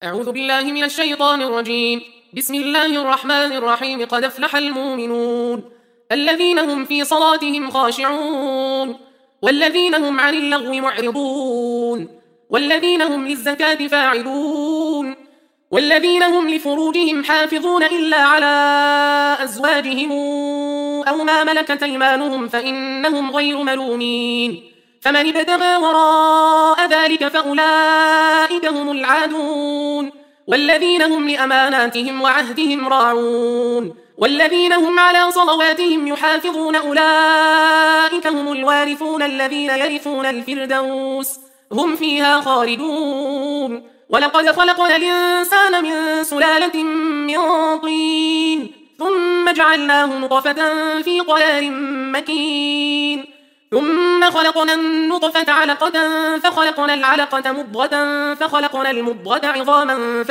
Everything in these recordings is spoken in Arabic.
أعوذ بالله من الشيطان الرجيم. بسم الله الرحمن الرحيم. قد أفلح المؤمنون الذين هم في صلاتهم خاشعون والذين هم عن اللغو معرضون والذين هم للزكاة فاعلون والذين هم لفروجهم حافظون إلا على أزواجهم أو ما ملكت أيمانهم فإنهم غير ملومين. فمن ابتغى وراء ذلك فأولئك هم العادون والذين هم لأماناتهم وعهدهم راعون والذين هم على صلواتهم يحافظون أولئك هم الوارثون الذين يرثون الفردوس هم فيها خالدون. ولقد خلقنا الإنسان من سلالة من طين ثم جعلناه نطفة في قرار مكين ثم خلقنا النطفة علقة فخلقنا العلقة مضغة فخلقنا المضغة عظاما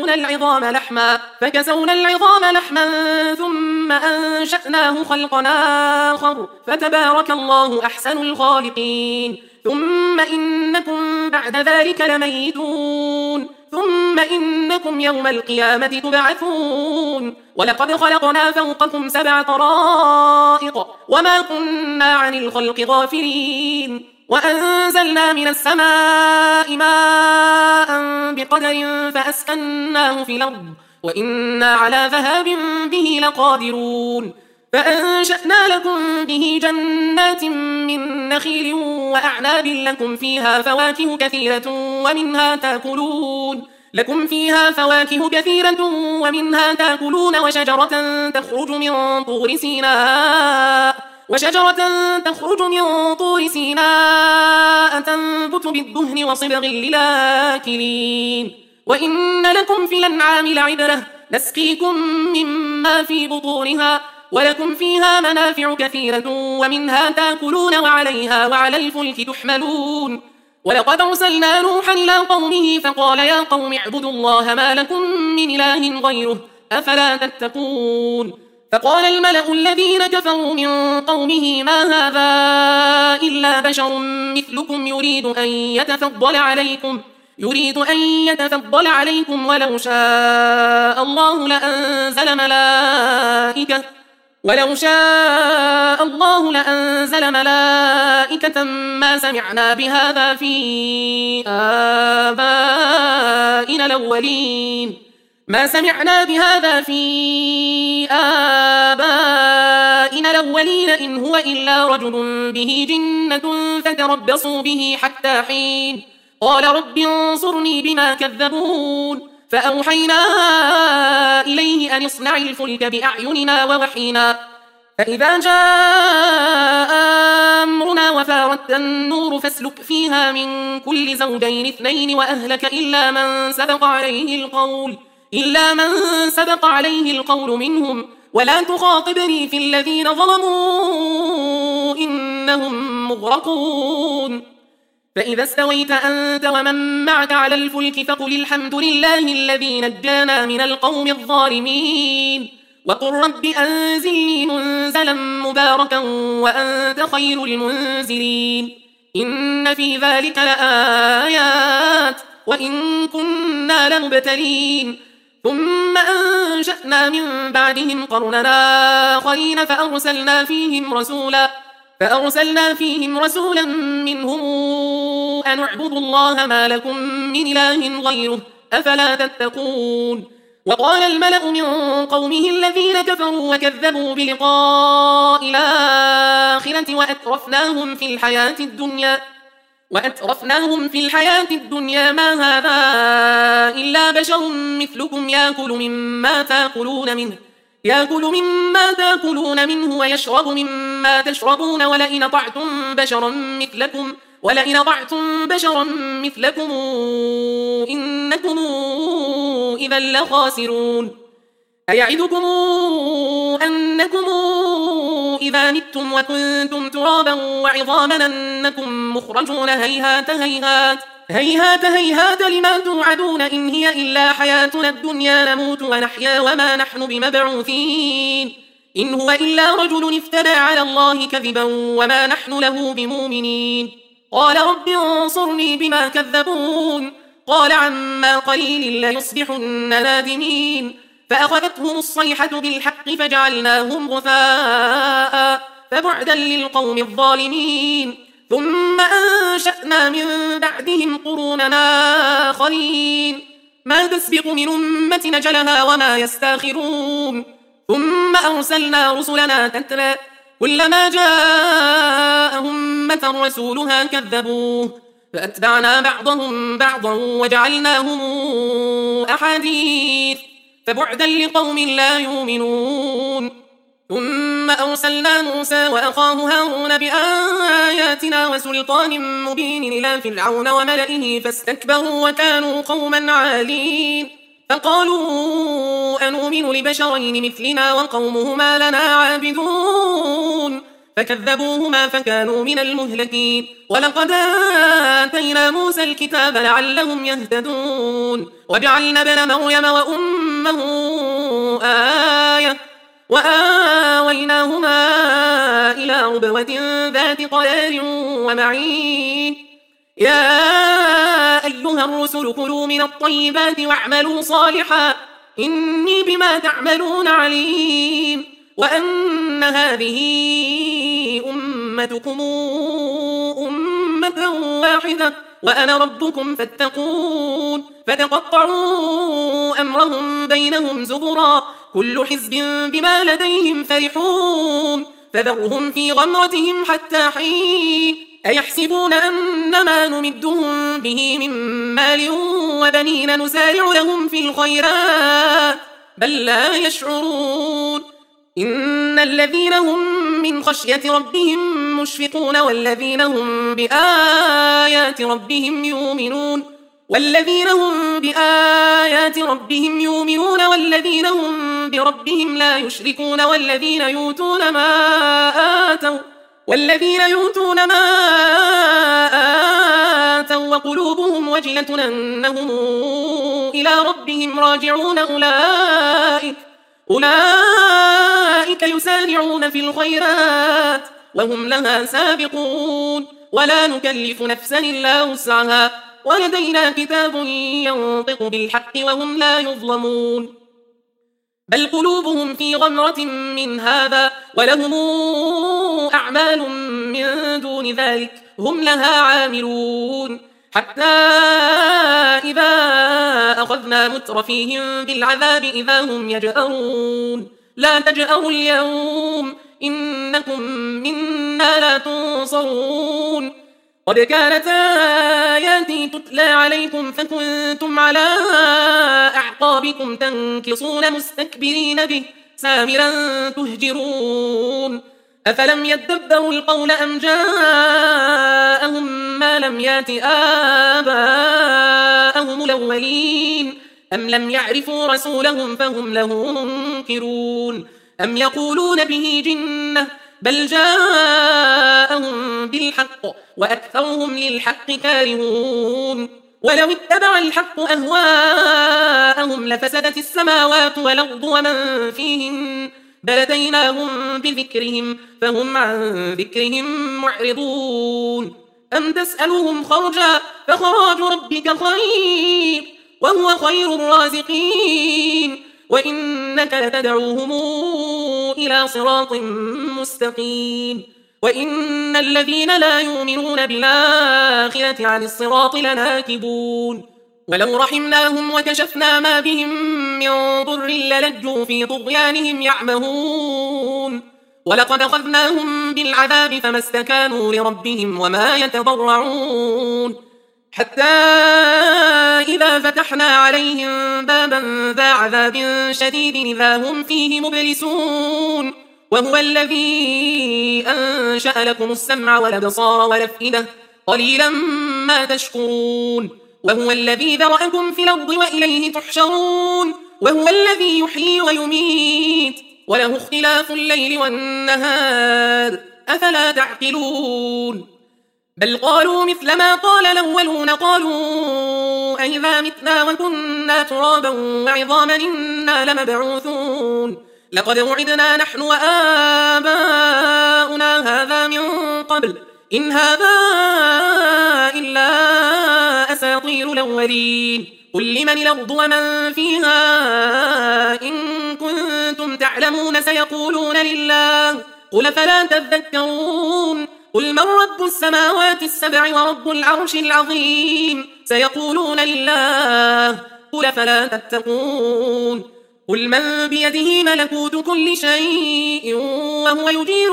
فكسونا العظام لحما ثم أنشأناه خلقا آخر فتبارك الله أحسن الخالقين. ثم إنكم بعد ذلك لميتون ثم إنكم يوم القيامة تبعثون. ولقد خلقنا فوقكم 7 طرائق وما كنا عن الخلق غافلين وأنزلنا من السماء ماء بقدر فأسكناه في الأرض وإنا على ذهاب به لقادرون. فأنشأنا لكم به جنات من نخيل وأعناب لكم فيها فواكه كثيرة ومنها تأكلون وشجرة تخرج من طور سيناء تنبت بالدهن وصبغ للآكلين. وإن لكم في الأنعام لعبرة نسقيكم مما في بطونها ولكم فيها منافع كثيرة ومنها تأكلون وعليها وعلى الفلك تحملون. ولقد أرسلنا نوحا إلى قومه فقال يا قوم اعبدوا الله ما لكم من إله غيره أفلا تتقون. فقال الملأ الذين كفروا من قومه ما هذا إلا بشر مثلكم يريد أن يتفضل عليكم ولو شاء الله لأنزل ملائكة ما سمعنا بهذا في آبائنا الأولين إن هو إلا رجل به جنة فتربصوا به حتى حين. قال رب انصرني بما كذبون. فأوحينا إليه أن اصنع الفلك بأعيننا ووحينا فإذا جاء أمرنا وفارت النور فاسلك فيها من كل زوجين 2 وأهلك إلا من سبق عليه القول منهم ولا تخاطبني في الذين ظلموا إنهم مغرقون. فإذا استويت أنت ومن معك على الفلك فقل الحمد لله الذي نجانا من القوم الظالمين وقل رب أنزلني منزلا مباركا وأنت خير المنزلين. إن في ذلك لآيات وإن كنا لمبتلين. ثم أنشأنا من بعدهم قرنا آخرين فأرسلنا فيهم رسولا منهم أن اعبدوا الله ما لكم من إله غيره أفلا تتقون. وقال الملأ من قومه الذين كفروا وكذبوا بلقاء الآخرة وأترفناهم في الحياة الدنيا ما هذا إلا بشر مثلكم يأكل مما تأكلون منه ويشرب مما تشربون ولئن أطعتم بشرا مثلكم إنكم إذا لخاسرون. أيعدكم أنكم إذا متم وكنتم ترابا وعظاما أنكم مخرجون هيهات لما توعدون إن هي إلا حياتنا الدنيا نموت ونحيا وما نحن بمبعوثين إن هو إلا رجل افترى على الله كذبا وما نحن له بمؤمنين. قال رب انصرني بما كذبون قال عما قليل ليصبحن نادمين فأخذتهم الصيحة بالحق فجعلناهم غثاء فبعدا للقوم الظالمين ثم أنشأنا من بعدهم قروننا آخرين ما تسبق من أمة أجلها وما يستاخرون ثم أرسلنا رسلنا تترى كلما جاء أمة رسولها كذبوه فأتبعنا بعضهم بعضا وجعلناهم أحاديث فبعدا لقوم لا يؤمنون ثم أرسلنا موسى وأخاه هارون بآياتنا وسلطان مبين إلى فرعون وملئه فاستكبروا وكانوا قوما عالين فقالوا أنؤمن لبشرين مثلنا وقومهما لنا عابدون فكذبوهما فكانوا من المهلكين ولقد آتينا موسى الكتاب لعلهم يهتدون وجعلنا ابن مريم وأمه آية وآويناهما إلى ربوة ذات قرار ومعين يا أيها الرسل كلوا من الطيبات واعملوا صالحا إني بما تعملون عليم وأن هذه أمتكم أمة واحدة وأنا ربكم فاتقون فتقطعوا أمرهم بينهم زبرا كل حزب بما لديهم فرحون فذرهم في غمرتهم حتى حين أيحسبون أنما نمدهم به من مال وبنين نسارع لهم في الخيرات بل لا يشعرون إن الذين هم من خشية ربهم مشفقون والذين هم بآيات ربهم يؤمنون والذين هم بربهم لا يشركون والذين يؤتون ما آتوا وقلوبهم وجلة أنهم إلى ربهم راجعون أولئك يسارعون في الخيرات وهم لها سابقون ولا نكلف نفسا إلا وسعها ولدينا كتاب ينطق بالحق وهم لا يظلمون بل قلوبهم في غمرة من هذا ولهم أعمال من دون ذلك هم لها عاملون حتى إذا أخذنا مترفيهم بالعذاب إذا هم يجأرون لا تجأروا اليوم إنكم منا لا تنصرون قد كانت آياتي تتلى عليكم فكنتم على أعقابكم تنكصون مستكبرين به سامرا تهجرون أفلم يدبروا القول أم جاءهم ما لم يات آباءهم الأولين أم لم يعرفوا رسولهم فهم له منكرون أم يقولون به جنة بل جاءهم بالحق وأكثرهم للحق كارهون ولو اتبع الحق أهواءهم لفسدت السماوات والأرض ومن فيهن بل أتيناهم بذكرهم فهم عن ذكرهم معرضون أم تسألهم خرجا فخراج ربك خير وهو خير الرازقين وإنك لتدعوهم إلى صراط مستقيم وإن الذين لا يؤمنون بالآخرة عن الصراط لناكبون ولو رحمناهم وكشفنا ما بهم من ضر للجوا في طغيانهم يعمهون ولقد أخذناهم بالعذاب فما استكانوا لربهم وما يتضرعون حتى إذا فتحنا عليهم بابا ذا عذاب شديد إذا هم فيه مبلسون وهو الذي أنشأ لكم السمع والأبصار والأفئدة قليلا ما تشكرون وهو الذي ذرأكم في الأرض وإليه تحشرون وهو الذي يحيي ويميت وله اختلاف الليل والنهار أفلا تعقلون بل قالوا مثل ما قال الأولون قالوا أئذا متنا وكنا ترابا وعظاما إنا لمبعوثون لقد وعدنا نحن وآباؤنا هذا من قبل إن هذا إلا أساطير الأولين قل لمن الأرض ومن فيها إن كنتم تعلمون سيقولون لله قل فلا تذكرون قل من رب السماوات السبع ورب العرش العظيم سيقولون لله قل فلا تتقون قل من بيده ملكوت كل شيء وهو يجير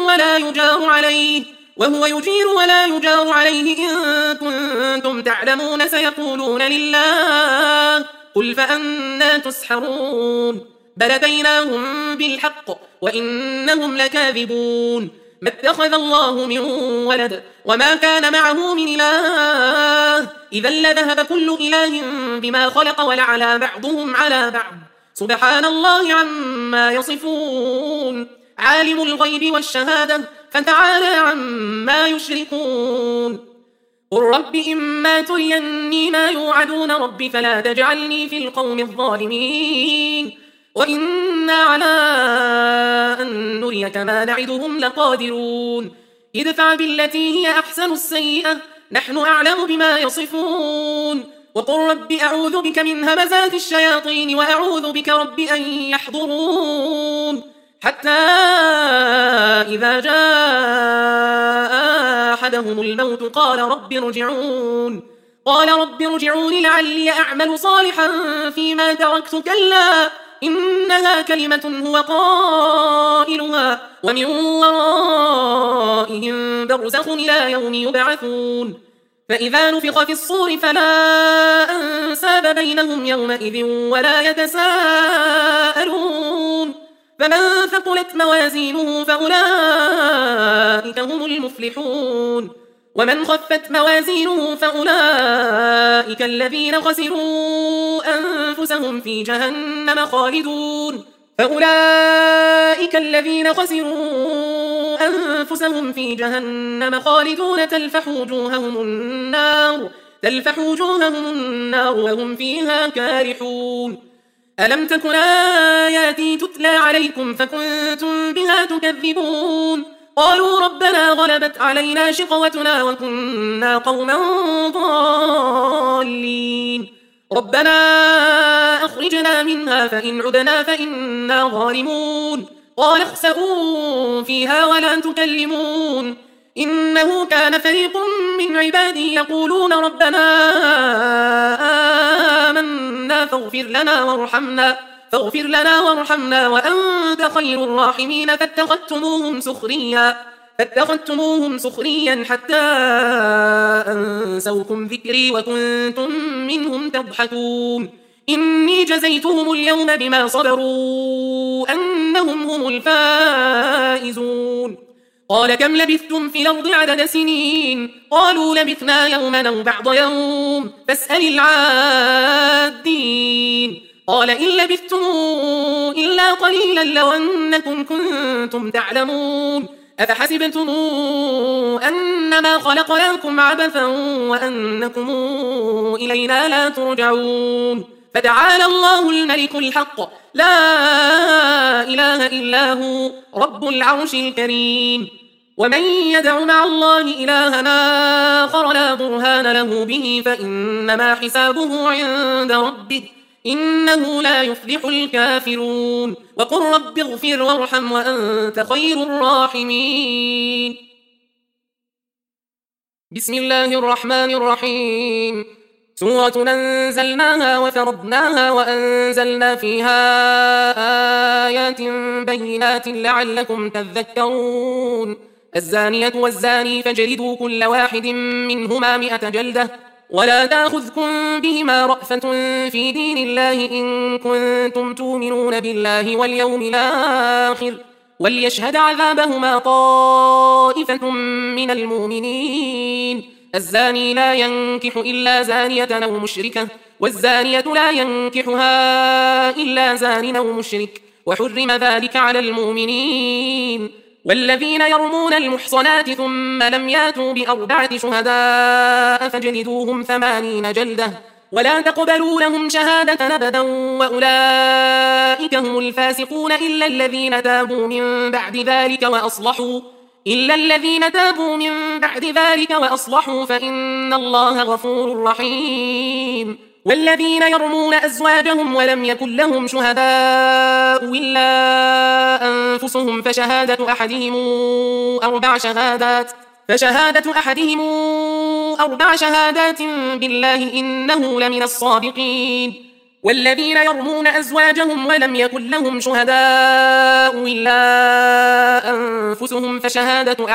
ولا يجار عليه إن كنتم تعلمون سيقولون لله قل فأنى تسحرون بل أتيناهم بالحق وإنهم لكاذبون ما اتخذ الله من ولد وما كان معه من إله إذا لذهب كل إله بما خلق ولعلى بعضهم على بعض سبحان الله عما يصفون عالم الغيب والشهادة فتعالى عما يشركون قل رب إما تريني ما يوعدون رب فلا تجعلني في القوم الظالمين وإنا على أن نريك ما نعدهم لقادرون ادفع بالتي هي أحسن السيئة نحن أعلم بما يصفون وقل رب أعوذ بك من همزات الشياطين وأعوذ بك رب أن يحضرون حتى إذا جاء أحدهم الموت قال رب ارجعون لعلي أعمل صالحا فيما تركت كلا إنها كلمة هو قائلها ومن ورائهم برزخ إلى يوم يبعثون فإذا نفخ في الصور فلا أنساب بينهم يومئذ ولا يتساءلون فمن ثقلت موازينه فأولئك هم المفلحون ومن خفت موازينه فأولئك الذين خسروا أنفسهم في جهنم خالدون تلفح وجوههم النار وهم فيها كارحون ألم تكن آياتي تتلى عليكم فكنتم بها تكذبون قالوا ربنا غلبت علينا شقوتنا وكنا قوما ضالين ربنا أخرجنا منها فإن عدنا فإنا ظالمون قال اخسئوا فيها ولا تكلمون إنه كان فريق من عبادي يقولون ربنا آمنا فاغفر لنا وارحمنا وأنت خير الراحمين فاتخذتموهم سخريا حتى أنسوكم ذكري وكنتم منهم تضحكون إني جزيتهم اليوم بما صبروا أنهم هم الفائزون قال كم لبثتم في الأرض عدد سنين قالوا لبثنا يوما أو بعض يوم فاسأل العادين قال إن لبثتم إلا قليلا لو أنكم كنتم تعلمون أفحسبتم أنما خلقناكم عبثا وأنكم إلينا لا ترجعون فتعالى الله الملك الحق لا إله إلا هو رب العرش الكريم ومن يدع مع الله إلها آخر لا برهان له به فإنما حسابه عند ربه إنه لا يفلح الكافرون وقل رب اغفر وارحم وأنت خير الراحمين بسم الله الرحمن الرحيم سورة أنزلناها وفرضناها وأنزلنا فيها آيات بينات لعلكم تذكرون الزانية والزاني فاجلدوا كل واحد منهما 100 جلدة ولا تأخذكم بهما رأفة في دين الله إن كنتم تؤمنون بالله واليوم الآخر وليشهد عذابهما طائفة من المؤمنين الزاني لا ينكح إلا زانية أو مشركة والزانية لا ينكحها إلا زان أو مشرك وحرم ذلك على المؤمنين والذين يرمون المحصنات ثم لم ياتوا ب4 شهداء فاجلدوهم 80 جلدة ولا تقبلوا لهم شهادة أبدا وأولئك هم الفاسقون إلا الذين تابوا من بعد ذلك وأصلحوا إلا الذين تابوا من بعد ذلك وأصلحوا فإن الله غفور رحيم. والذين يرمون أزواجهم ولم يكن لهم شهداء إلا أنفسهم فشهادة أحدهم أربع شهادات بالله إنه لمن الصادقين. والذين يرمون أزواجهم ولم يكن لهم شهداء إلا أنفسهم فشهادة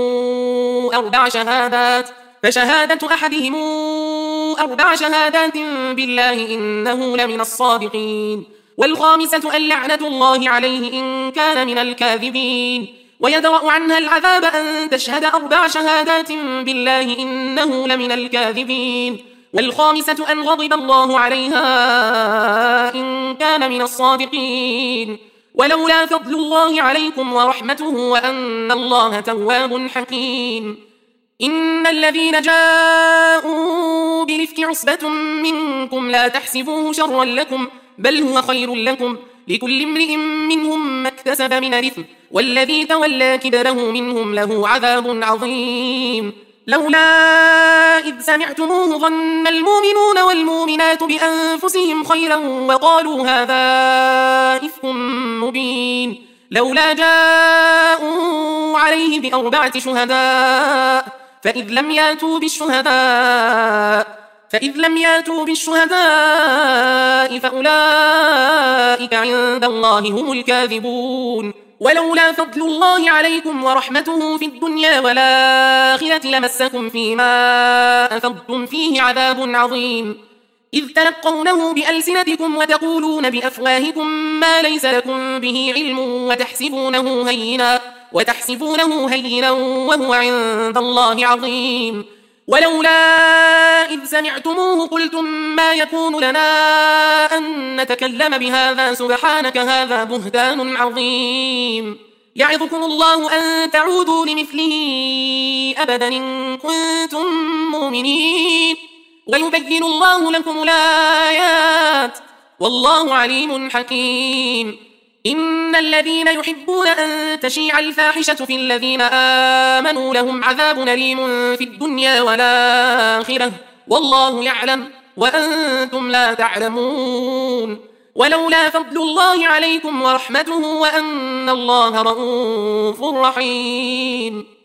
أحدهم أربع شهادات بالله إنه لمن الصادقين. والخامسة أن لعنة الله عليه إن كان من الكاذبين. ويدرأ عنها العذاب أن تشهد أربع شهادات بالله إنه لمن الكاذبين. والخامسة أن غضب الله عليها إن كان من الصادقين. ولولا فضل الله عليكم ورحمته وأن الله تواب حكيم. إن الذين جاءوا بالإفك عصبة منكم لا تحسبوه شرا لكم بل هو خير لكم لكل امرئ منهم ما اكتسب من الإثم والذي تولى كبره منهم له عذاب عظيم. لولا إذ سمعتموه ظن المؤمنون والمؤمنات بأنفسهم خيرا وقالوا هذا إفك مبين. لولا جاءوا عليه بأربعة شهداء فإذ لم ياتوا بالشهداء فأولئك عند الله هم الكاذبون. ولولا فضل الله عليكم ورحمته في الدنيا والآخرة لمسكم فيما أفضتم فيه عذاب عظيم. إذ تلقونه بألسنتكم وتقولون بأفواهكم ما ليس لكم به علم وتحسبونه هينا وهو عند الله عظيم. ولولا إذ سمعتموه قلتم ما يكون لنا أن نتكلم بهذا سبحانك هذا بهتان عظيم. يعظكم الله أن تعودوا لمثله أبدا إن كنتم مؤمنين ويبين الله لكم الآيات والله عليم حكيم. إن الذين يحبون أن تشيع الفاحشة في الذين آمنوا لهم عذاب أليم في الدنيا والآخرة والله يعلم وأنتم لا تعلمون. ولولا فضل الله عليكم ورحمته وأن الله رؤوف رحيم.